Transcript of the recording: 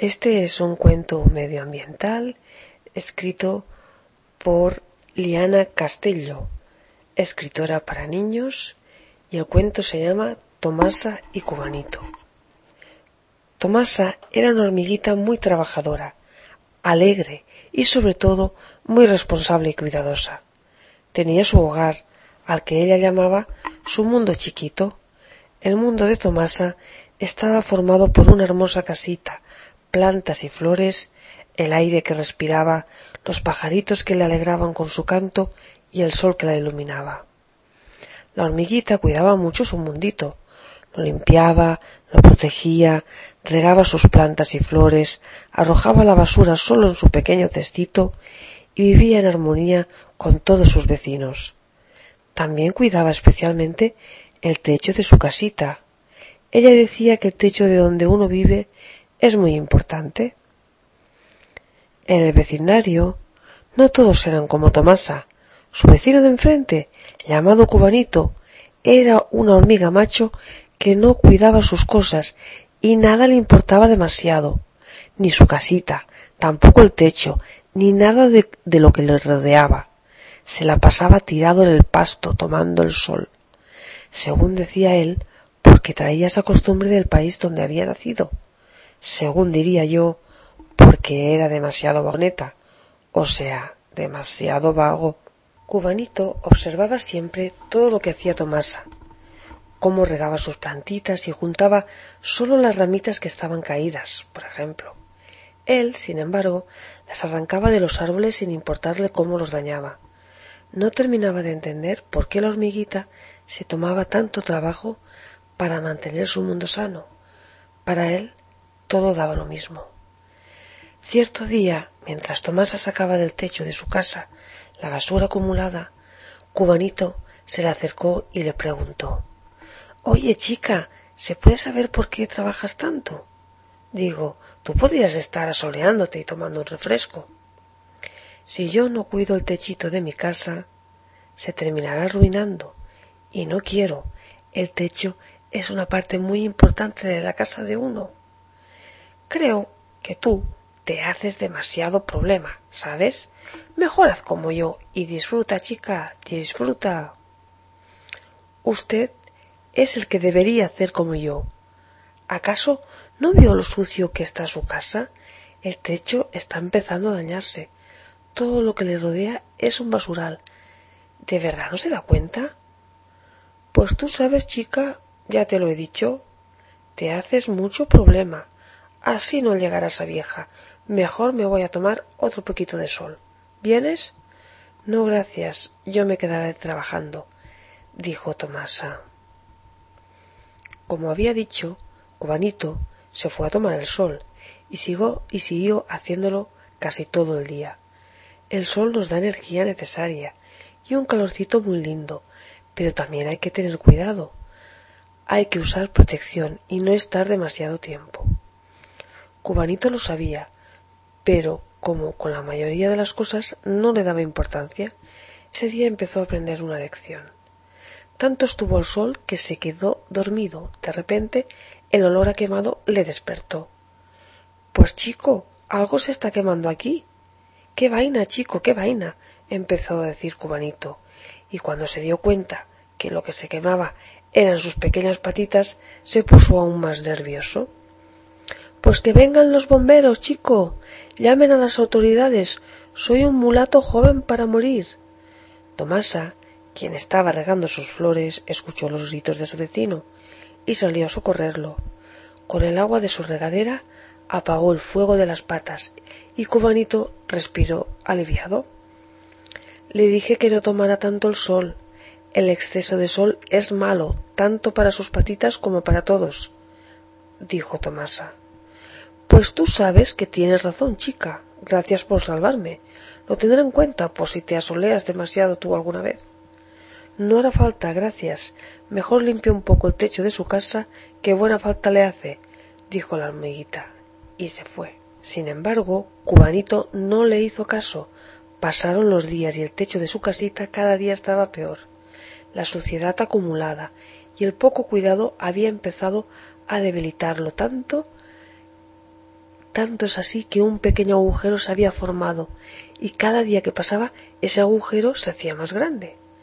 Este es un cuento medioambiental escrito por Liana Castello, escritora para niños, y el cuento se llama Tomasa y Cubanito. Tomasa era una hormiguita muy trabajadora, alegre y sobre todo muy responsable y cuidadosa. Tenía su hogar, al que ella llamaba su mundo chiquito. El mundo de Tomasa estaba formado por una hermosa casita, plantas y flores, el aire que respiraba, los pajaritos que le alegraban con su canto y el sol que la iluminaba. La hormiguita cuidaba mucho su mundito, lo limpiaba, lo protegía, regaba sus plantas y flores, arrojaba la basura solo en su pequeño cestito y vivía en armonía con todos sus vecinos. También cuidaba especialmente el techo de su casita. Ella decía que el techo de donde uno vive es muy importante. En el vecindario no todos eran como Tomasa. Su vecino de enfrente, llamado Cubanito, era una hormiga macho que no cuidaba sus cosas y nada le importaba demasiado, ni su casita, tampoco el techo, ni nada de lo que le rodeaba. Se la pasaba tirado en el pasto tomando el sol, según decía él, porque traía esa costumbre del país donde había nacido. Según diría yo, porque era demasiado vagoneta, o sea, demasiado vago. Cubanito observaba siempre todo lo que hacía Tomasa, cómo regaba sus plantitas y juntaba solo las ramitas que estaban caídas, por ejemplo. Él, sin embargo, las arrancaba de los árboles sin importarle cómo los dañaba. No terminaba de entender por qué la hormiguita se tomaba tanto trabajo para mantener su mundo sano. Para él, todo daba lo mismo. Cierto día, mientras Tomasa sacaba del techo de su casa la basura acumulada, Cubanito se le acercó y le preguntó: «Oye, chica, ¿se puede saber por qué trabajas tanto? Digo, tú podrías estar asoleándote y tomando un refresco. Si yo no cuido el techito de mi casa, se terminará arruinando, y no quiero. El techo es una parte muy importante de la casa de uno. Creo que tú te haces demasiado problema, ¿sabes? Mejor haz como yo y disfruta, chica, disfruta». Usted es el que debería hacer como yo. ¿Acaso no vio lo sucio que está su casa? El techo está empezando a dañarse. Todo lo que le rodea es un basural. ¿De verdad no se da cuenta? Pues tú sabes, chica, ya te lo he dicho, te haces mucho problema. Así no llegarás a vieja. Mejor me voy a tomar otro poquito de sol. ¿Vienes? No, gracias, yo me quedaré trabajando, dijo Tomasa. Como había dicho, Cubanito se fue a tomar el sol y siguió haciéndolo casi todo el día. El sol nos da energía necesaria y un calorcito muy lindo, pero también hay que tener cuidado. Hay que usar protección y no estar demasiado tiempo. Cubanito lo sabía, pero como con la mayoría de las cosas no le daba importancia, ese día empezó a aprender una lección. Tanto estuvo el sol que se quedó dormido. De repente, el olor a quemado le despertó. «Pues chico, algo se está quemando aquí». «¡Qué vaina, chico, qué vaina!», empezó a decir Cubanito, y cuando se dio cuenta que lo que se quemaba eran sus pequeñas patitas, se puso aún más nervioso. «Pues que vengan los bomberos, chico. Llamen a las autoridades. Soy un mulato joven para morir». Tomasa, quien estaba regando sus flores, escuchó los gritos de su vecino y salió a socorrerlo. Con el agua de su regadera apagó el fuego de las patas y Cubanito respiró aliviado. «Le dije que no tomara tanto el sol. El exceso de sol es malo, tanto para sus patitas como para todos», dijo Tomasa. «Pues tú sabes que tienes razón, chica. Gracias por salvarme. Lo tendré en cuenta por si te asoleas demasiado tú alguna vez». «No hará falta, gracias. Mejor limpie un poco el techo de su casa, que buena falta le hace», dijo la hormiguita, y se fue. Sin embargo, Cubanito no le hizo caso. Pasaron los días y el techo de su casita cada día estaba peor. La suciedad acumulada y el poco cuidado había empezado a debilitarlo tanto Tanto es así que un pequeño agujero se había formado y cada día que pasaba ese agujero se hacía más grande.